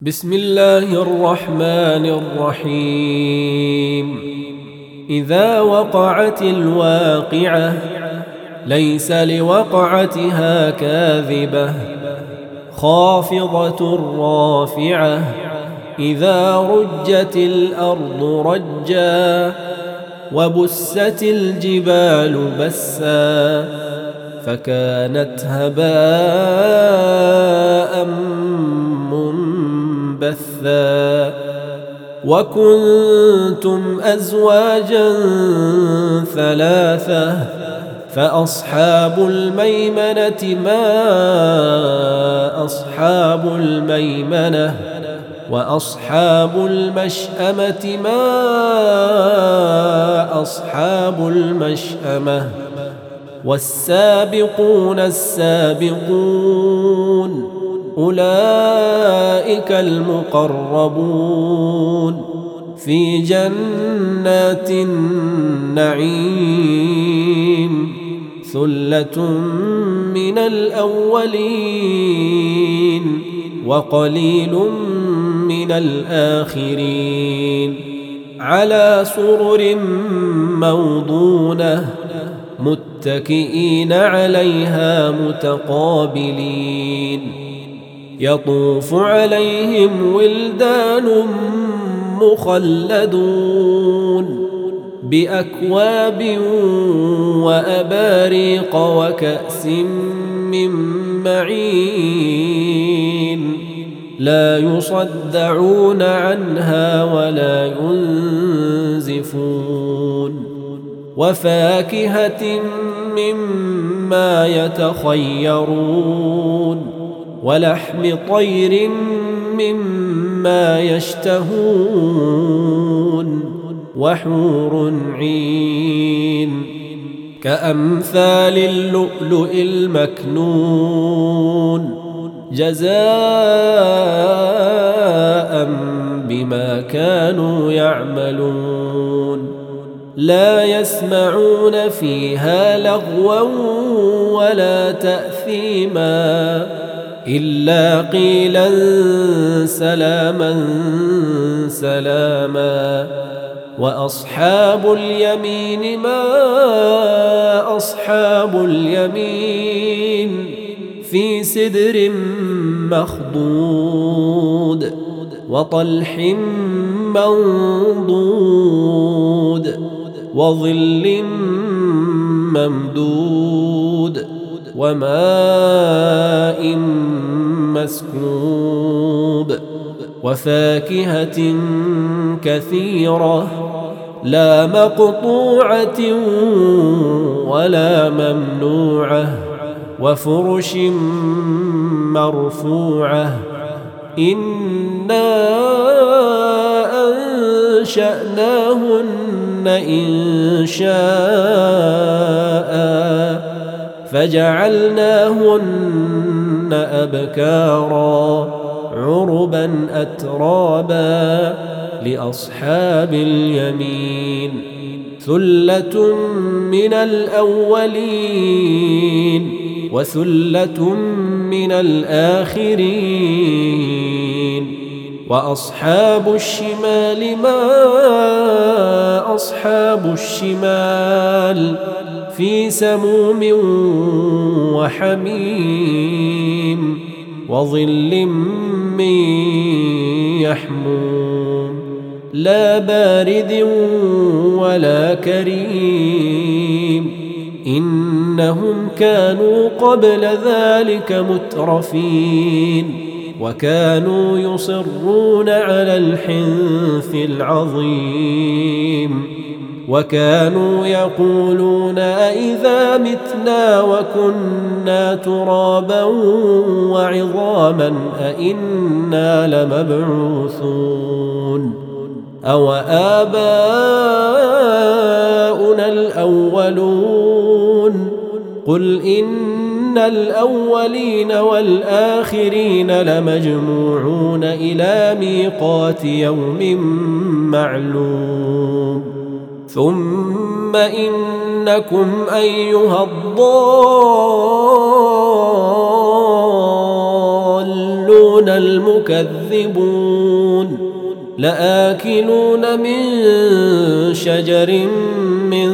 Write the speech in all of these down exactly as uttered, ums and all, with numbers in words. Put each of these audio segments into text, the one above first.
بسم الله الرحمن الرحيم. إذا وقعت الواقعة ليس لوقعتها كاذبة خافضة رافعة إذا رجت الأرض رجا وبست الجبال بسا فكانت هباء منبثا وكنتم أزواجا ثلاثة فأصحاب الميمنة ما أصحاب الميمنة وأصحاب المشأمة ما أصحاب المشأمة والسابقون السابقون أولئك المقربون في جنات النعيم ثلة من الأولين وقليل من الآخرين على سرر موضونة متكئين عليها متقابلين يطوف عليهم ولدان مخلدون بأكواب وأباريق وكأس من معين لا يصدعون عنها ولا ينزفون وفاكهة مما يتخيرون ولحم طير مما يشتهون وحور عين كأمثال اللؤلؤ المكنون جزاء بما كانوا يعملون لا يسمعون فيها لغوا ولا تأثيما إلا قيلا سلاما سلاما وأصحاب اليمين ما أصحاب اليمين في سدر مخضود وطلح منضود وظل ممدود وماء مسكوب وفاكهة كثيرة لا مقطوعة ولا ممنوعة وفرش مرفوعة إنا أنشأناهن إن شاء فجعلناهن أبكارا عربا أترابا لأصحاب اليمين ثلة من الأولين وثلة من الآخرين وأصحاب الشمال ما أصحاب الشمال في سموم وحميم وظل من يحموم لا بارد ولا كريم إنهم كانوا قبل ذلك مترفين وكانوا يصرون على الحنث العظيم وكانوا يقولون أئذا متنا وكنا ترابا وعظاما أئنا لمبعوثون أو آباؤنا الأولون قل إن الأولين والآخرين لمجموعون إلى ميقات يوم معلوم ثم إنكم أيها الضالون ليظنون المكذبون لآكلون من شجر من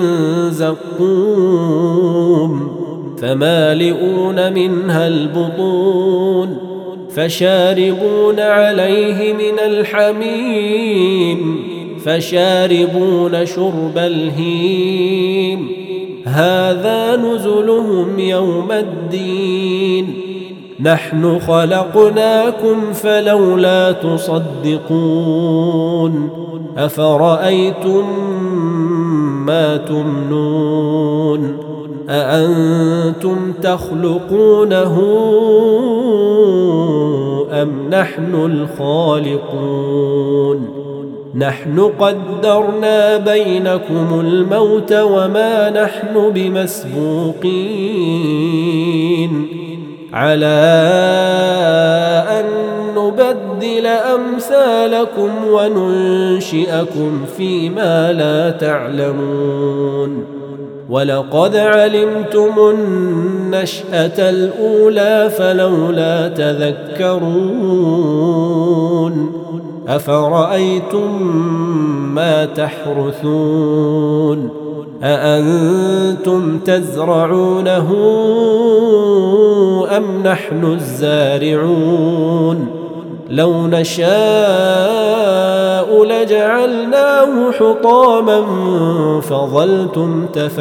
زقوم فمالئون منها البطون فشاربون عليه من الحميم فشاربون شرب الهيم هذا نزلهم يوم الدين نحن خلقناكم فلولا تصدقون أفرأيتم ما تمنون أأنتم تخلقونه أم نحن الخالقون نحن قدرنا بينكم الموت وما نحن بمسبوقين على أن نبدل أمثالكم وننشئكم فيما لا تعلمون ولقد علمتم النشأة الأولى فلولا تذكرون أفرأيتم ما تحرثون أأنتم تزرعونه أم نحن الزارعون لو نشاء لجعلناه حطاما فظلتم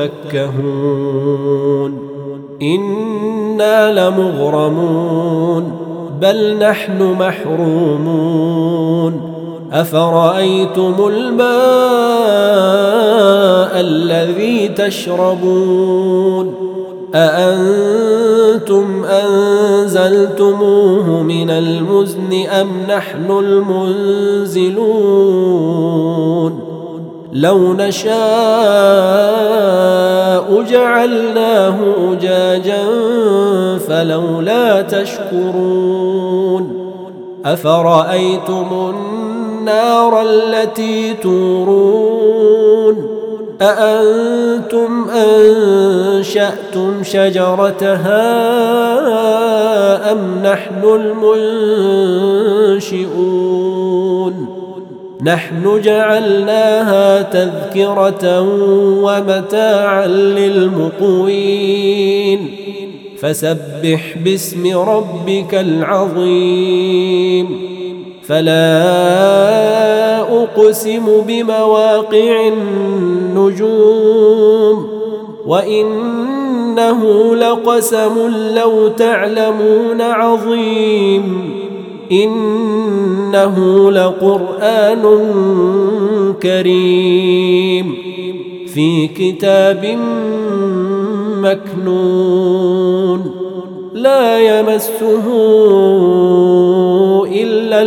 تفكهون إنا لمغرمون بل نحن محرومون أفرأيتم الماء الذي تشربون أأنتم أنزلتموه من المزن أم نحن المنزلون لو نشاء جعلناه أجاجا فلولا تشكرون أفرأيتم النار التي تورون أأنتم أنشأتم شجرتها أم نحن المنشئون نحن جعلناها تذكرة ومتاعا للمقوين فسبح باسم ربك العظيم فلا أقسم بمواقع النجوم وإنه لقسم لو تعلمون عظيم إنه لقرآن كريم في كتاب مكنون لا يمسه إلا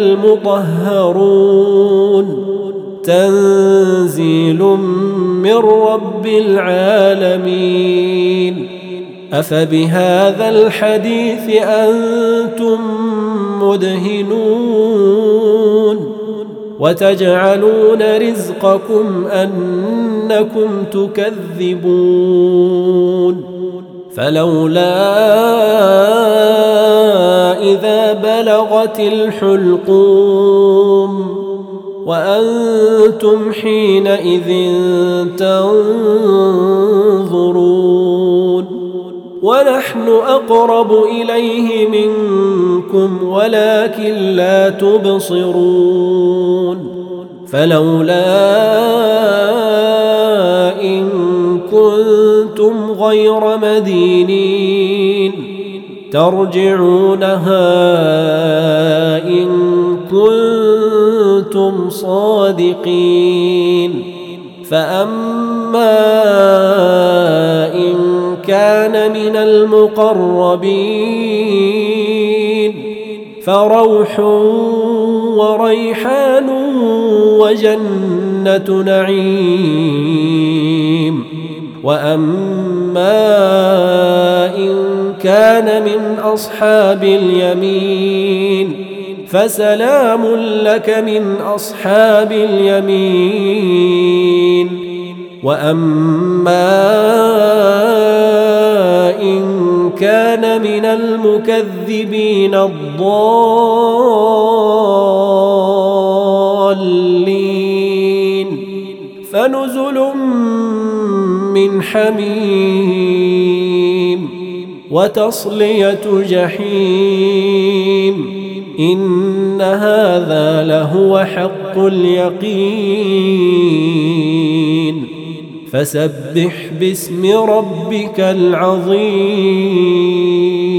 المطهرون تنزيل من رب العالمين أفبهذا الحديث أنتم مدهنون وتجعلون رزقكم أنكم تكذبون فلولا إذا بلغت الحلقوم وأنتم حينئذ تنظرون ونحن أقرب إليه منكم ولكن لا تبصرون فلولا إن كنتم غير مدينين ترجعونها إن كنتم صادقين فأما إن كان من المقربين فروح وريحان وجنة نعيم وأما إن كان من أصحاب اليمين فسلام لك من أصحاب اليمين وأما إن كان من المكذبين الضالين فنزل من حميم وتصلية جحيم إن هذا لهو حق اليقين فسبح باسم ربك العظيم.